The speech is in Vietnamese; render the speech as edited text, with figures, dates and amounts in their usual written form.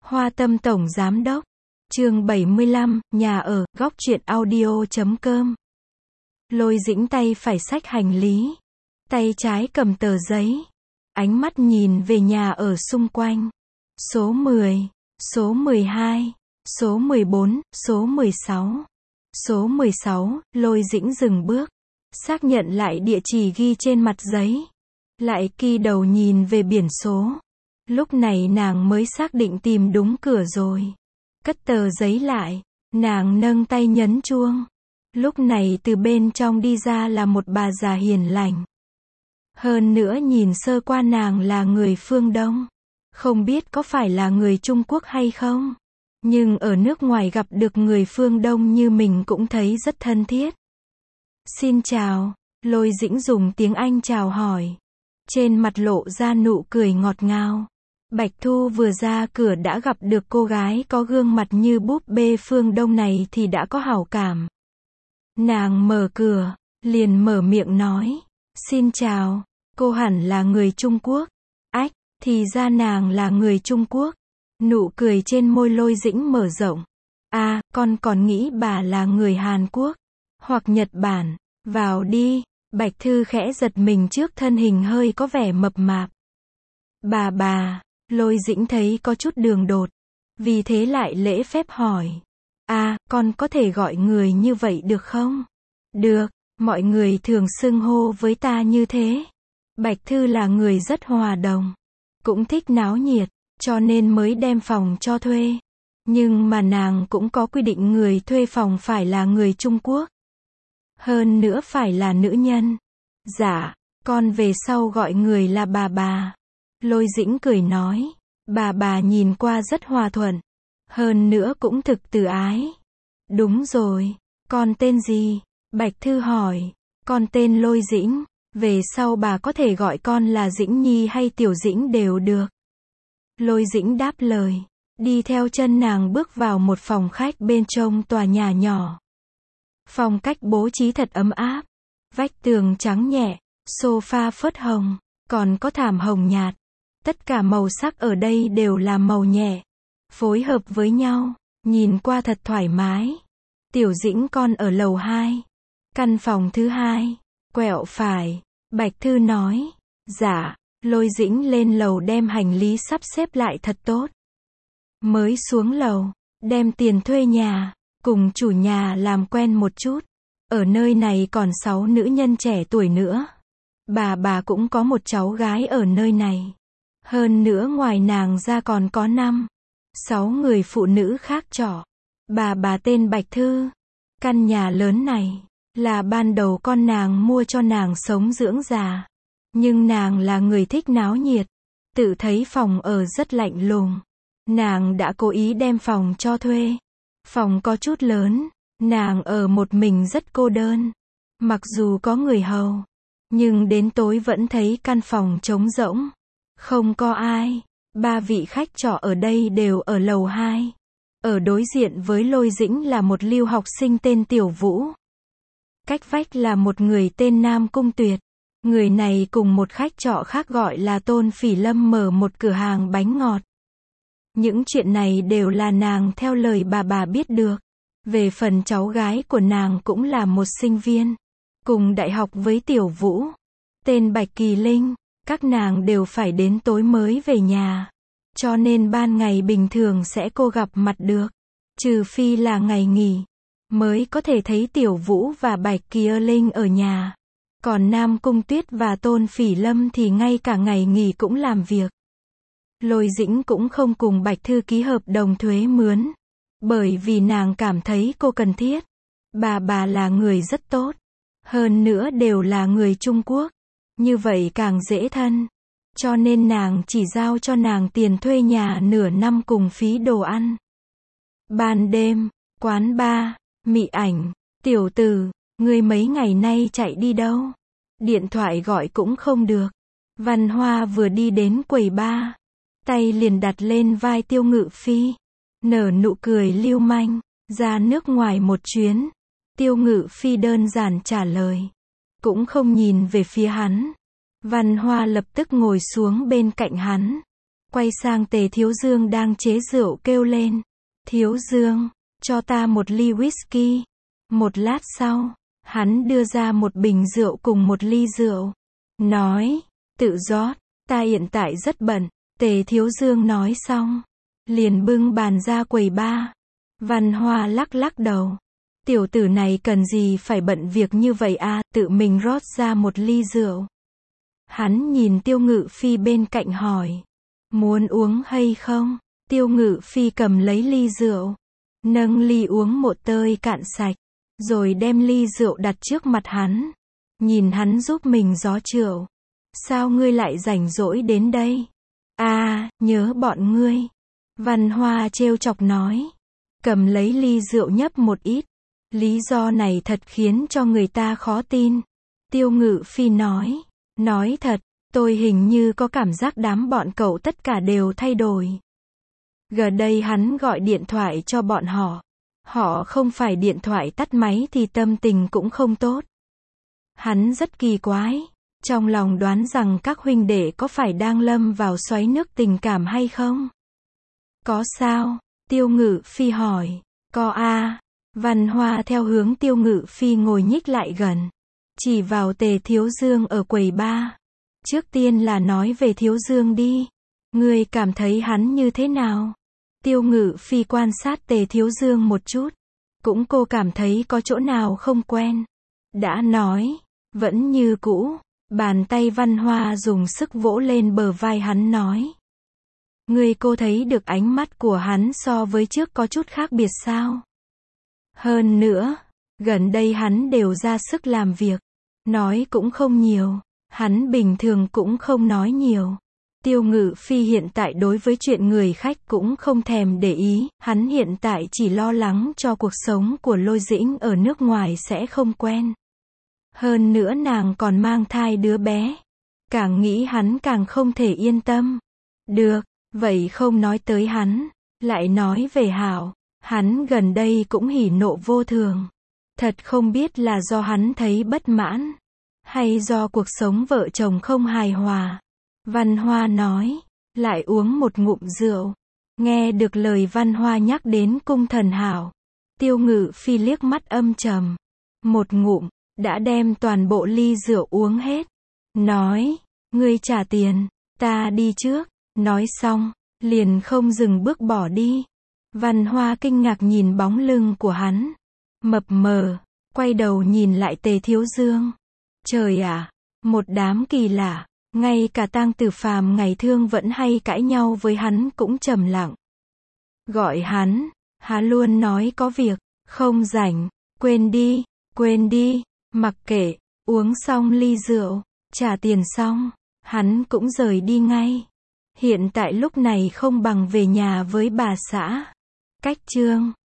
Hoa Tâm Tổng Giám Đốc. Chương 75, nhà ở, góc truyện audio.com. Lôi Dĩnh tay phải xách hành lý, tay trái cầm tờ giấy, ánh mắt nhìn về nhà ở xung quanh. Số 10, số 12, số 14, số 16. Số 16, Lôi Dĩnh dừng bước, xác nhận lại địa chỉ ghi trên mặt giấy, lại kỳ đầu nhìn về biển số. Lúc này nàng mới xác định tìm đúng cửa rồi. Cất tờ giấy lại, nàng nâng tay nhấn chuông. Lúc này từ bên trong đi ra là một bà già hiền lành. Hơn nữa nhìn sơ qua nàng là người phương Đông. Không biết có phải là người Trung Quốc hay không. Nhưng ở nước ngoài gặp được người phương Đông như mình cũng thấy rất thân thiết. Xin chào, Lôi Dĩnh dùng tiếng Anh chào hỏi. Trên mặt lộ ra nụ cười ngọt ngào. Bạch Thu vừa ra cửa đã gặp được cô gái có gương mặt như búp bê phương Đông này thì đã có hảo cảm. Nàng mở cửa, liền mở miệng nói, xin chào, cô hẳn là người Trung Quốc. Ách, thì ra nàng là người Trung Quốc. Nụ cười trên môi Lôi Dĩnh mở rộng. À, con còn nghĩ bà là người Hàn Quốc, hoặc Nhật Bản. Vào đi. Bạch Thư khẽ giật mình trước thân hình hơi có vẻ mập mạp. Bà, Lôi Dĩnh thấy có chút đường đột, vì thế lại lễ phép hỏi. À, con có thể gọi người như vậy được không? Được, mọi người thường xưng hô với ta như thế. Bạch Thư là người rất hòa đồng, cũng thích náo nhiệt, cho nên mới đem phòng cho thuê. Nhưng mà nàng cũng có quy định người thuê phòng phải là người Trung Quốc. Hơn nữa phải là nữ nhân. Dạ, con về sau gọi người là bà. Lôi Dĩnh cười nói. Bà nhìn qua rất hòa thuận. Hơn nữa cũng thực từ ái. Đúng rồi, con tên gì? Bạch Thư hỏi. Con tên Lôi Dĩnh. Về sau bà có thể gọi con là Dĩnh Nhi hay Tiểu Dĩnh đều được. Lôi Dĩnh đáp lời. Đi theo chân nàng bước vào một phòng khách bên trong tòa nhà nhỏ. Phong cách bố trí thật ấm áp. Vách tường trắng nhẹ, sofa phớt hồng, còn có thảm hồng nhạt. Tất cả màu sắc ở đây đều là màu nhẹ, phối hợp với nhau, nhìn qua thật thoải mái. Tiểu Dĩnh con ở lầu 2, căn phòng thứ 2, quẹo phải. Bạch Thư nói. Dạ. Lôi Dĩnh lên lầu đem hành lý sắp xếp lại thật tốt. Mới xuống lầu, đem tiền thuê nhà, cùng chủ nhà làm quen một chút. Ở nơi này còn 6 nữ nhân trẻ tuổi nữa. Bà cũng có một cháu gái ở nơi này. Hơn nữa ngoài nàng ra còn có 6 người phụ nữ khác trọ. Bà tên Bạch Thư. Căn nhà lớn này là ban đầu con nàng mua cho nàng sống dưỡng già. Nhưng nàng là người thích náo nhiệt, tự thấy phòng ở rất lạnh lùng. Nàng đã cố ý đem phòng cho thuê. Phòng có chút lớn, nàng ở một mình rất cô đơn. Mặc dù có người hầu, nhưng đến tối vẫn thấy căn phòng trống rỗng, không có ai. 3 vị khách trọ ở đây đều ở lầu 2. Ở đối diện với Lôi Dĩnh là một lưu học sinh tên Tiểu Vũ. Cách vách là một người tên Nam Cung Tuyệt. Người này cùng một khách trọ khác gọi là Tôn Phỉ Lâm mở một cửa hàng bánh ngọt. Những chuyện này đều là nàng theo lời bà biết được. Về phần cháu gái của nàng cũng là một sinh viên, cùng đại học với Tiểu Vũ, tên Bạch Kỳ Linh. Các nàng đều phải đến tối mới về nhà, cho nên ban ngày bình thường sẽ cô gặp mặt được. Trừ phi là ngày nghỉ, mới có thể thấy Tiểu Vũ và Bạch Kỳ Linh ở nhà. Còn Nam Cung Tuyết và Tôn Phỉ Lâm thì ngay cả ngày nghỉ cũng làm việc. Lôi Dĩnh cũng không cùng Bạch Thư ký hợp đồng thuê mướn, bởi vì nàng cảm thấy cô cần thiết. Bà là người rất tốt, hơn nữa đều là người Trung Quốc, như vậy càng dễ thân. Cho nên nàng chỉ giao cho nàng tiền thuê nhà nửa năm cùng phí đồ ăn. Ban đêm, quán bar, mị ảnh. Tiểu tử, ngươi mấy ngày nay chạy đi đâu? Điện thoại gọi cũng không được. Văn Hoa vừa đi đến quầy bar, tay liền đặt lên vai Tiêu Ngự Phi, nở nụ cười lưu manh. Ra nước ngoài một chuyến. Tiêu Ngự Phi đơn giản trả lời, cũng không nhìn về phía hắn. Văn Hoa lập tức ngồi xuống bên cạnh hắn, quay sang Tề Thiếu Dương đang chế rượu kêu lên. Thiếu Dương, cho ta một ly whisky. Một lát sau, hắn đưa ra một bình rượu cùng một ly rượu. Nói, tự rót, ta hiện tại rất bận. Tề Thiếu Dương nói xong, liền bưng bàn ra quầy ba. Văn Hoa lắc lắc đầu. Tiểu tử này cần gì phải bận việc như vậy à, tự mình rót ra một ly rượu. Hắn nhìn Tiêu Ngự Phi bên cạnh hỏi. Muốn uống hay không? Tiêu Ngự Phi cầm lấy ly rượu. Nâng ly uống một tơi cạn sạch. Rồi đem ly rượu đặt trước mặt hắn. Nhìn hắn giúp mình gió rượu. Sao ngươi lại rảnh rỗi đến đây? À, nhớ bọn ngươi. Văn Hoa trêu chọc nói. Cầm lấy ly rượu nhấp một ít. Lý do này thật khiến cho người ta khó tin. Tiêu Ngự Phi nói. Nói thật, tôi hình như có cảm giác đám bọn cậu tất cả đều thay đổi. Gần đây hắn gọi điện thoại cho bọn họ. Họ không phải điện thoại tắt máy thì tâm tình cũng không tốt. Hắn rất kỳ quái. Trong lòng đoán rằng các huynh đệ có phải đang lâm vào xoáy nước tình cảm hay không? Có sao? Tiêu Ngự Phi hỏi. Có a. Văn Hoa theo hướng Tiêu Ngự Phi ngồi nhích lại gần. Chỉ vào Tề Thiếu Dương ở quầy ba. Trước tiên là nói về Thiếu Dương đi. Ngươi cảm thấy hắn như thế nào? Tiêu Ngự Phi quan sát Tề Thiếu Dương một chút. Cũng cô cảm thấy có chỗ nào không quen. Đã nói, vẫn như cũ. Bàn tay Văn Hoa dùng sức vỗ lên bờ vai hắn nói. Ngươi cô thấy được ánh mắt của hắn so với trước có chút khác biệt sao? Hơn nữa, gần đây hắn đều ra sức làm việc. Nói cũng không nhiều. Hắn bình thường cũng không nói nhiều. Tiêu Ngự Phi hiện tại đối với chuyện người khách cũng không thèm để ý. Hắn hiện tại chỉ lo lắng cho cuộc sống của Lôi Dĩnh ở nước ngoài sẽ không quen. Hơn nữa nàng còn mang thai đứa bé. Càng nghĩ hắn càng không thể yên tâm. Được, vậy không nói tới hắn. Lại nói về Hạo. Hắn gần đây cũng hỉ nộ vô thường. Thật không biết là do hắn thấy bất mãn. Hay do cuộc sống vợ chồng không hài hòa. Văn Hoa nói. Lại uống một ngụm rượu. Nghe được lời Văn Hoa nhắc đến cung thần Hạo. Tiêu Ngự Phi liếc mắt âm trầm. Một ngụm. Đã đem toàn bộ ly rượu uống hết. Nói. Ngươi trả tiền. Ta đi trước. Nói xong. Liền không dừng bước bỏ đi. Văn Hoa kinh ngạc nhìn bóng lưng của hắn. Mập mờ. Quay đầu nhìn lại Tề Thiếu Dương. Trời ạ. Một đám kỳ lạ. Ngay cả Tang Tử Phàm ngày thương vẫn hay cãi nhau với hắn cũng trầm lặng. Gọi hắn. Hắn luôn nói có việc. Không rảnh. Quên đi. Quên đi. Mặc kệ. Uống xong ly rượu. Trả tiền xong. Hắn cũng rời đi ngay. Hiện tại lúc này không bằng về nhà với bà xã. Cách chương